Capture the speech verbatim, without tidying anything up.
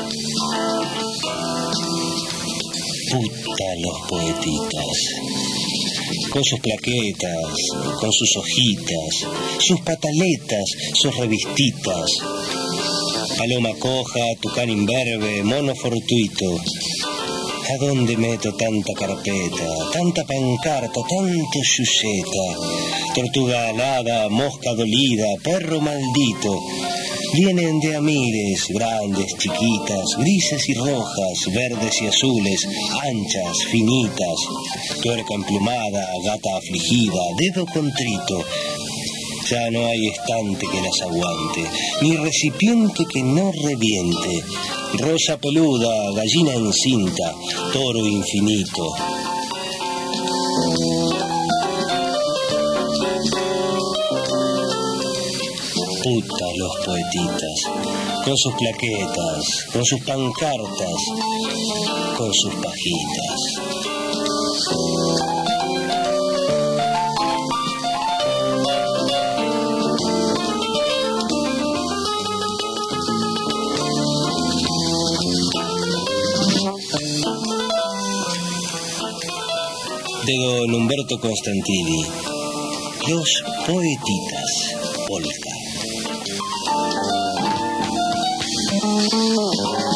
Puta los poetitas, con sus plaquetas, con sus hojitas, sus pataletas, sus revistitas. Paloma coja, tucán imberbe, mono fortuito. ¿A dónde meto tanta carpeta, tanta pancarta, tanto chucheta? Tortuga alada, mosca dolida, perro maldito. Vienen de amires, grandes, chiquitas, grises y rojas, verdes y azules, anchas, finitas. Tuerca emplumada, gata afligida, dedo contrito. Ya no hay estante que las aguante, ni recipiente que no reviente. Rosa peluda, gallina encinta, toro infinito. Puta los poetitas, con sus plaquetas, con sus pancartas, con sus pajitas. De don Humberto Constantini, Los Poetitas, polka.